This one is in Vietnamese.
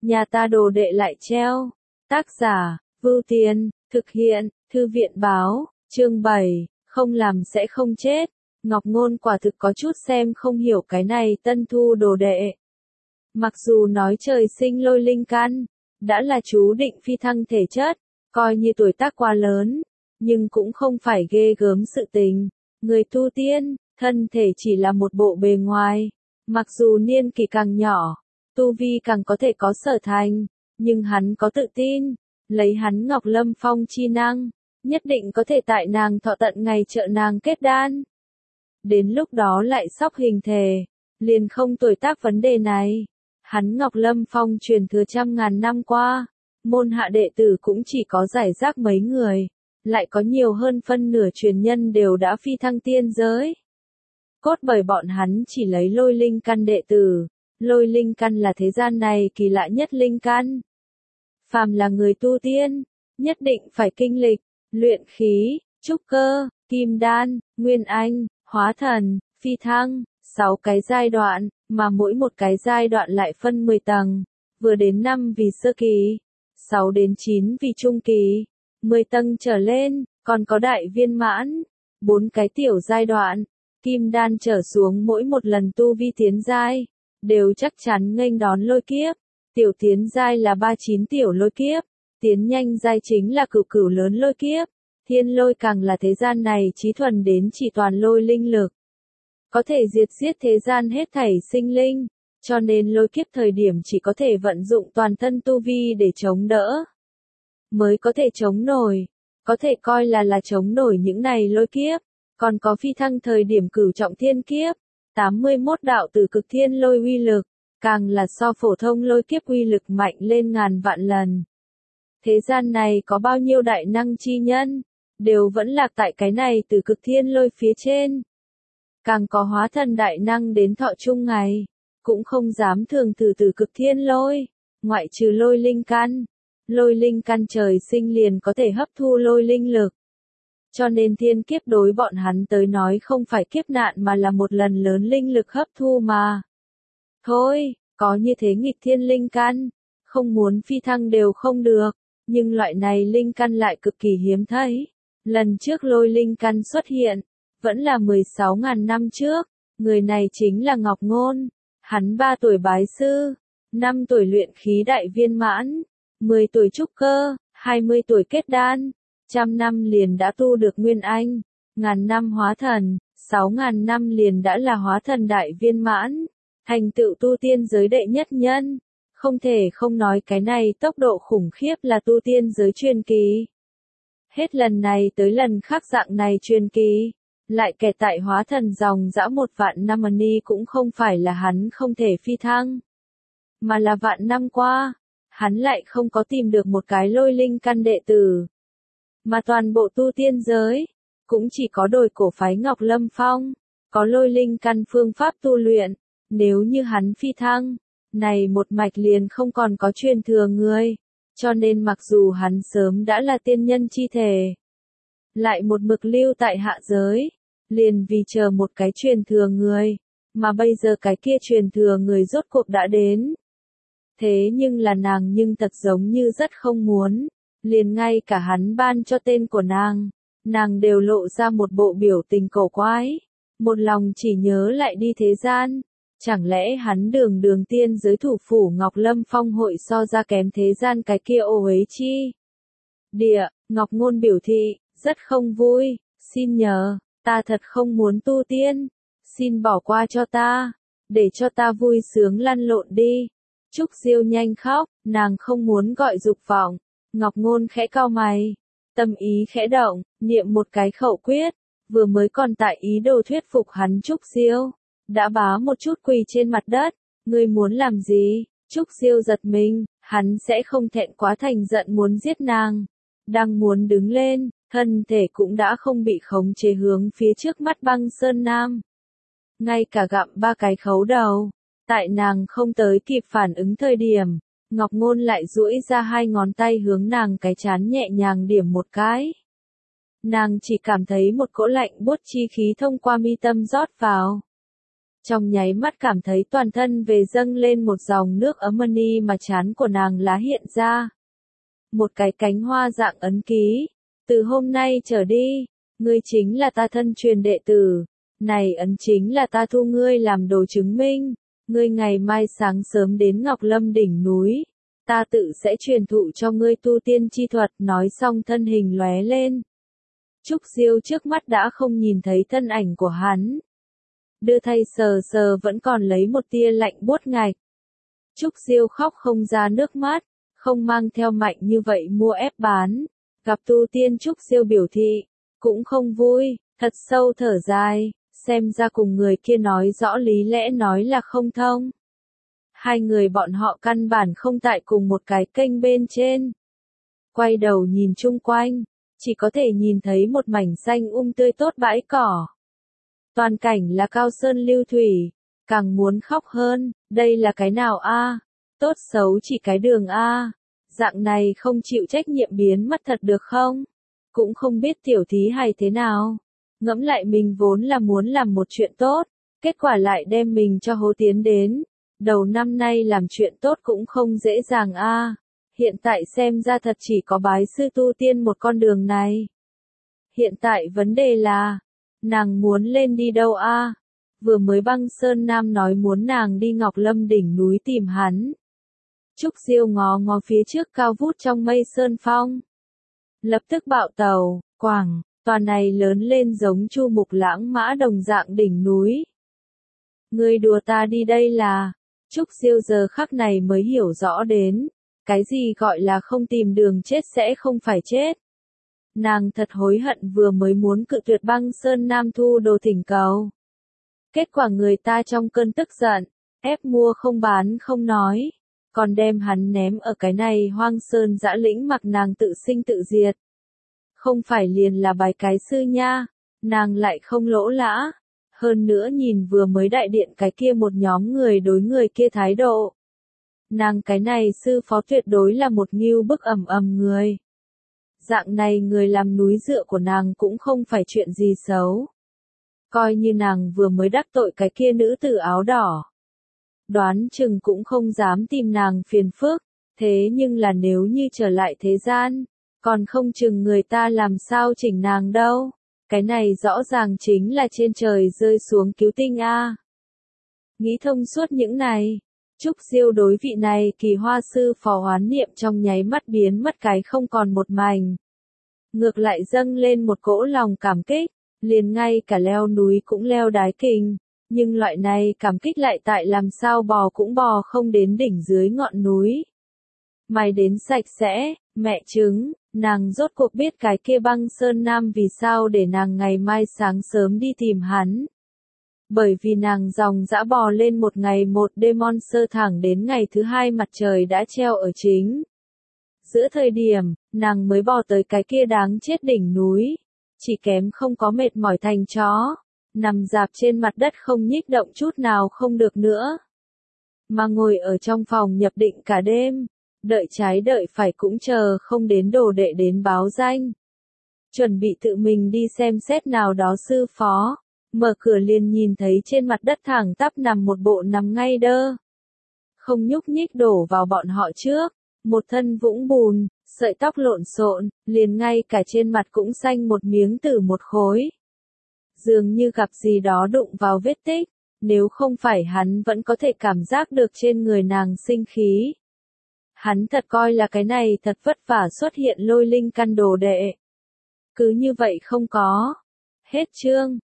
nhà ta đồ đệ lại treo. Tác giả, Vưu Tiên, thực hiện, Thư viện báo, chương 7, không làm sẽ không chết. Ngọc Ngôn quả thực có chút xem không hiểu cái này tân thu đồ đệ. Mặc dù nói trời sinh lôi linh căn, đã là chú định phi thăng thể chất, coi như tuổi tác quá lớn, nhưng cũng không phải ghê gớm sự tình. Người tu tiên, thân thể chỉ là một bộ bề ngoài, mặc dù niên kỷ càng nhỏ, tu vi càng có thể có sở thành, nhưng hắn có tự tin, lấy hắn Ngọc Lâm Phong chi năng, nhất định có thể tại nàng thọ tận ngày trợ nàng kết đan. Đến lúc đó lại sóc hình thể, liền không tuổi tác vấn đề này. Hắn Ngọc Lâm Phong truyền thừa trăm ngàn năm qua, môn hạ đệ tử cũng chỉ có rải rác mấy người, lại có nhiều hơn phân nửa truyền nhân đều đã phi thăng tiên giới. Cốt bởi bọn hắn chỉ lấy lôi linh căn đệ tử, lôi linh căn là thế gian này kỳ lạ nhất linh căn. Phàm là người tu tiên, nhất định phải kinh lịch, luyện khí, trúc cơ, kim đan, nguyên anh, hóa thần, phi thăng, 6 cái giai đoạn, mà mỗi một cái giai đoạn lại phân 10 tầng, vừa đến 5 vì sơ kỳ, 6 đến 9 vì trung kỳ, 10 tầng trở lên, còn có đại viên mãn, 4 cái tiểu giai đoạn, kim đan trở xuống mỗi một lần tu vi tiến giai, đều chắc chắn nghênh đón lôi kiếp, tiểu tiến giai là 39 tiểu lôi kiếp, tiến nhanh giai chính là cửu cửu lớn lôi kiếp, thiên lôi càng là thế gian này chí thuần đến chỉ toàn lôi linh lực. Có thể diệt giết thế gian hết thảy sinh linh, cho nên lôi kiếp thời điểm chỉ có thể vận dụng toàn thân tu vi để chống đỡ. Mới có thể chống nổi, có thể coi là chống nổi những này lôi kiếp, còn có phi thăng thời điểm cửu trọng thiên kiếp, 81 đạo tử cực thiên lôi uy lực, càng là so phổ thông lôi kiếp uy lực mạnh lên ngàn vạn lần. Thế gian này có bao nhiêu đại năng chi nhân, đều vẫn lạc tại cái này từ cực thiên lôi phía trên. Càng có hóa thần đại năng đến thọ chung ngày, cũng không dám thường thử từ cực thiên lôi, ngoại trừ lôi linh căn. Lôi linh căn trời sinh liền có thể hấp thu lôi linh lực. Cho nên thiên kiếp đối bọn hắn tới nói không phải kiếp nạn mà là một lần lớn linh lực hấp thu mà. Thôi, có như thế nghịch thiên linh căn, không muốn phi thăng đều không được, nhưng loại này linh căn lại cực kỳ hiếm thấy. Lần trước lôi linh căn xuất hiện, vẫn là 16.000 năm trước, người này chính là Ngọc Ngôn, hắn 3 tuổi bái sư, 5 tuổi luyện khí đại viên mãn, 10 tuổi trúc cơ, 20 tuổi kết đan, 100 năm liền đã tu được nguyên anh, ngàn năm hóa thần, 6.000 năm liền đã là hóa thần đại viên mãn, thành tựu tu tiên giới đệ nhất nhân. Không thể không nói cái này tốc độ khủng khiếp là tu tiên giới truyền kỳ. Hết lần này tới lần khác dạng này truyền kỳ, lại kẹt tại hóa thần dòng dã 1 vạn năm ni cũng không phải là hắn không thể phi thăng, mà là vạn năm qua, hắn lại không có tìm được một cái lôi linh căn đệ tử. Mà toàn bộ tu tiên giới, cũng chỉ có đồi cổ phái Ngọc Lâm Phong, có lôi linh căn phương pháp tu luyện, nếu như hắn phi thăng, này một mạch liền không còn có truyền thừa người, cho nên mặc dù hắn sớm đã là tiên nhân chi thể, lại một mực lưu tại hạ giới, liền vì chờ một cái truyền thừa người, mà bây giờ cái kia truyền thừa người rốt cuộc đã đến. Thế nhưng là nàng nhưng thật giống như rất không muốn, liền ngay cả hắn ban cho tên của nàng đều lộ ra một bộ biểu tình cổ quái, một lòng chỉ nhớ lại đi thế gian. Chẳng lẽ hắn đường tiên giới thủ phủ Ngọc Lâm Phong hội so ra kém thế gian cái kia ô ấy chi? Ngọc Ngôn biểu thị, rất không vui, xin nhờ, ta thật không muốn tu tiên, xin bỏ qua cho ta, để cho ta vui sướng lăn lộn đi. Trúc Diêu nhanh khóc, nàng không muốn gọi dục vọng, Ngọc Ngôn khẽ cau mày, tâm ý khẽ động, niệm một cái khẩu quyết, vừa mới còn tại ý đồ thuyết phục hắn Trúc Diêu, đã bá một chút quỳ trên mặt đất, ngươi muốn làm gì? Trúc Diêu giật mình, hắn sẽ không thẹn quá thành giận muốn giết nàng. Đang muốn đứng lên, thân thể cũng đã không bị khống chế hướng phía trước mắt Băng Sơn Nam. Ngay cả gặm 3 cái khấu đầu, tại nàng không tới kịp phản ứng thời điểm, Ngọc Ngôn lại duỗi ra 2 ngón tay hướng nàng cái trán nhẹ nhàng điểm một cái. Nàng chỉ cảm thấy một cỗ lạnh buốt chi khí thông qua mi tâm rót vào. Trong nháy mắt cảm thấy toàn thân về dâng lên một dòng nước ấm ni mà trán của nàng lá hiện ra. Một cái cánh hoa dạng ấn ký. Từ hôm nay trở đi, ngươi chính là ta thân truyền đệ tử. Này ấn chính là ta thu ngươi làm đồ chứng minh. Ngươi ngày mai sáng sớm đến Ngọc Lâm đỉnh núi. Ta tự sẽ truyền thụ cho ngươi tu tiên chi thuật. Nói xong thân hình lóe lên. Trúc Diêu trước mắt đã không nhìn thấy thân ảnh của hắn. Đưa tay sờ sờ vẫn còn lấy một tia lạnh buốt ngạch. Trúc Diêu khóc không ra nước mắt, không mang theo mạnh như vậy mua ép bán. Gặp tu tiên Trúc Diêu biểu thị, cũng không vui, thật sâu thở dài, xem ra cùng người kia nói rõ lý lẽ nói là không thông. Hai người bọn họ căn bản không tại cùng một cái kênh bên trên. Quay đầu nhìn chung quanh, chỉ có thể nhìn thấy một mảnh xanh tươi tốt bãi cỏ. Toàn cảnh là cao sơn lưu thủy, càng muốn khóc hơn, đây là cái nào a? Tốt xấu chỉ cái đường a. Dạng này không chịu trách nhiệm biến mất thật được không? Cũng không biết tiểu thí hài thế nào. Ngẫm lại mình vốn là muốn làm một chuyện tốt, kết quả lại đem mình cho hố tiến đến. Đầu năm nay làm chuyện tốt cũng không dễ dàng a. Hiện tại xem ra thật chỉ có bái sư tu tiên một con đường này. Hiện tại vấn đề là, nàng muốn lên đi đâu a? Vừa mới Băng Sơn Nam nói muốn nàng đi Ngọc Lâm đỉnh núi tìm hắn. Trúc Diêu ngó ngó phía trước cao vút trong mây sơn phong. Lập tức bạo tàu, quảng, toàn này lớn lên giống Chu Mục Lãng Mã đồng dạng đỉnh núi. Ngươi đùa ta đi đây là, Trúc Diêu giờ khắc này mới hiểu rõ đến, cái gì gọi là không tìm đường chết sẽ không phải chết. Nàng thật hối hận vừa mới muốn cự tuyệt Băng Sơn Nam thu đồ thỉnh cầu. Kết quả người ta trong cơn tức giận, ép mua không bán không nói, còn đem hắn ném ở cái này hoang sơn dã lĩnh mặc nàng tự sinh tự diệt. Không phải liền là bài cái sư nha, nàng lại không lỗ lã. Hơn nữa nhìn vừa mới đại điện cái kia một nhóm người đối người kia thái độ. Nàng cái này sư phó tuyệt đối là một ngưu bức người. Dạng này người làm núi dựa của nàng cũng không phải chuyện gì xấu. Coi như nàng vừa mới đắc tội cái kia nữ tử áo đỏ. Đoán chừng cũng không dám tìm nàng phiền phức, thế nhưng là nếu như trở lại thế gian, còn không chừng người ta làm sao chỉnh nàng đâu. Cái này rõ ràng chính là trên trời rơi xuống cứu tinh a. Nghĩ thông suốt những này, Trúc Diêu đối vị này kỳ hoa sư phó hoán niệm trong nháy mắt biến mất cái không còn một mảnh. Ngược lại dâng lên một cỗ lòng cảm kích, liền ngay cả leo núi cũng leo đái kình, nhưng loại này cảm kích lại tại làm sao bò cũng bò không đến đỉnh dưới ngọn núi. Mày đến sạch sẽ, mẹ chứng, nàng rốt cuộc biết cái kia Băng Sơn Nam vì sao để nàng ngày mai sáng sớm đi tìm hắn. Bởi vì nàng dòng dã bò lên một ngày một đêm monster thẳng đến ngày thứ hai mặt trời đã treo ở chính. Giữa thời điểm, nàng mới bò tới cái kia đáng chết đỉnh núi. Chỉ kém không có mệt mỏi thành chó. Nằm dạp trên mặt đất không nhích động chút nào không được nữa. Mà ngồi ở trong phòng nhập định cả đêm. Đợi trái đợi phải cũng chờ không đến đồ đệ đến báo danh. Chuẩn bị tự mình đi xem xét nào đó sư phó. Mở cửa liền nhìn thấy trên mặt đất thẳng tắp nằm một bộ nằm ngay đơ. Không nhúc nhích đổ vào bọn họ trước. Một thân vũng bùn, sợi tóc lộn xộn, liền ngay cả trên mặt cũng xanh một miếng từ một khối. Dường như gặp gì đó đụng vào vết tích, nếu không phải hắn vẫn có thể cảm giác được trên người nàng sinh khí. Hắn thật coi là cái này thật vất vả xuất hiện lôi linh căn đồ đệ. Cứ như vậy không có. Hết chương.